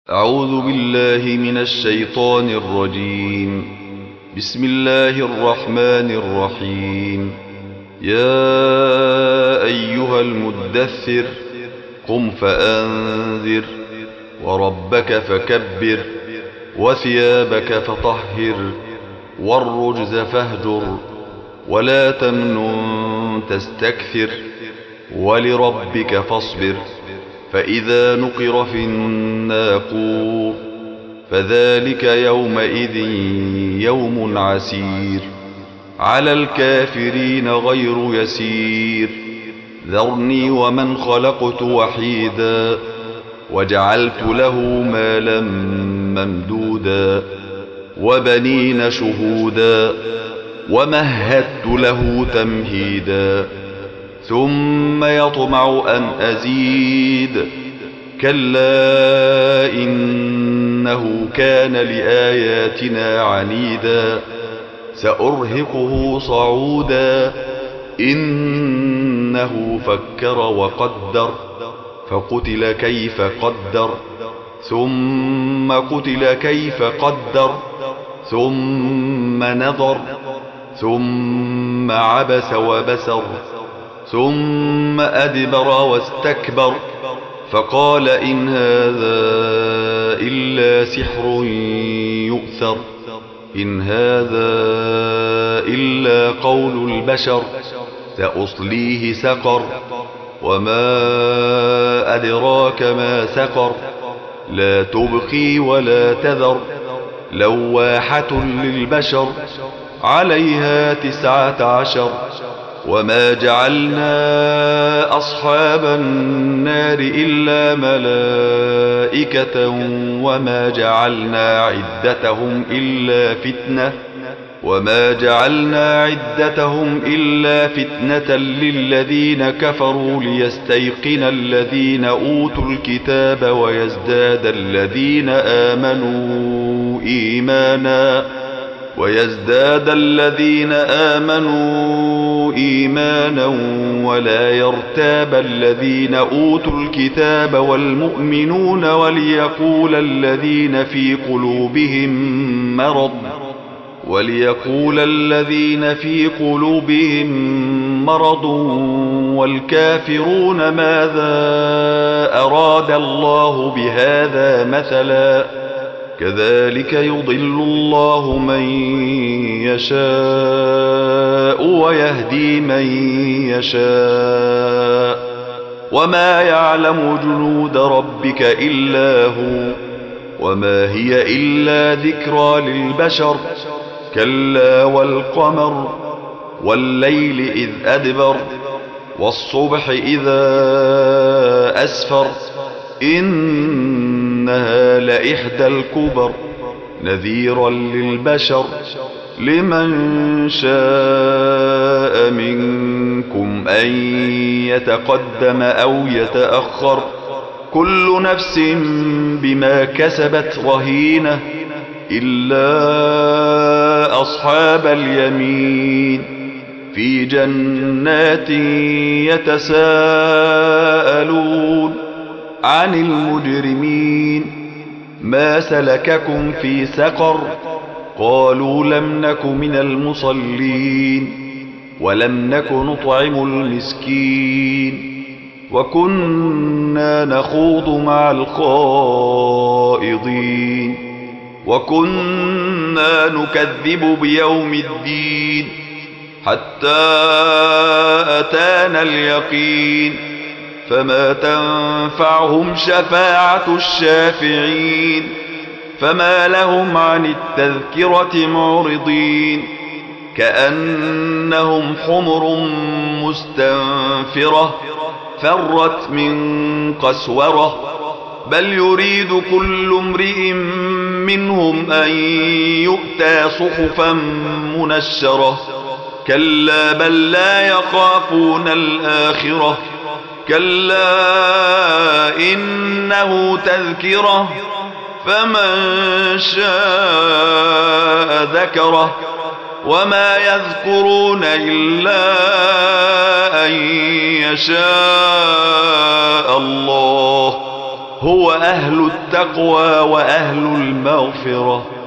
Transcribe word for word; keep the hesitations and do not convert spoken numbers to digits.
أعوذ بالله من الشيطان الرجيم. بسم الله الرحمن الرحيم. يا أيها المدثر قم فأنذر وربك فكبر وثيابك فطهر والرجز فاهجر ولا تمنن تستكثر ولربك فاصبر. فإذا نقر في الناقور فذلك يومئذ يوم عسير على الكافرين غير يسير. ذرني ومن خلقت وحيدا وجعلت له مالا ممدودا وبنين شهودا ومهدت له تمهيدا ثم يطمع أن أزيد. كلا إنه كان لآياتنا عنيدا سأرهقه صعودا. إنه فكر وقدر فقتل كيف قدر ثم قتل كيف قدر ثم نظر ثم عبس وبسر ثم أدبر واستكبر فقال إن هذا إلا سحر يؤثر. إن هذا إلا قول البشر سأصليه سقر وما أدراك ما سقر. لا تبقي ولا تذر لواحة للبشر عليها تسعة عشر. وما جعلنا أصحاب النار إلا ملائكة وما جعلنا عدتهم إلا فتنة وما جعلنا عدتهم إلا فتنة للذين كفروا ليستيقن الذين أوتوا الكتاب ويزداد الذين آمنوا إيمانا ويزداد الذين آمنوا إيمانا ولا يرتاب الذين أوتوا الكتاب والمؤمنون وليقول الذين في قلوبهم مرض وليقول الذين في قلوبهم مرض والكافرون ماذا أراد الله بهذا مثلا. كذلك يضل الله من يشاء ويهدي من يشاء وما يعلم جنود ربك إلا هو وما هي إلا ذكرى للبشر. كلا والقمر والليل إذ أدبر والصبح إذا أسفر إنها لإحدى الكبر نذيرا للبشر. لمن شاء منكم أن يتقدم أو يتأخر كل نفس بما كسبت رهينة إلا أصحاب اليمين في جنات يتساءلون عن المجرمين ما سلككم في سقر قالوا لم نك من المصلين ولم نك نطعم المسكين وكنا نخوض مع الخائضين وكنا نكذب بيوم الدين حتى أتانا اليقين فما تنفعهم شفاعة الشافعين. فما لهم عن التذكرة معرضين كأنهم حمر مستنفرة فرت من قسورة بل يريد كل امرئ منهم أن يؤتى صحفا منشرة. كلا بل لا يخافون الآخرة كلا إنه تذكرة فمن شاء ذكره وما يذكرون إلا أن يشاء الله هو أهل التقوى وأهل المغفرة.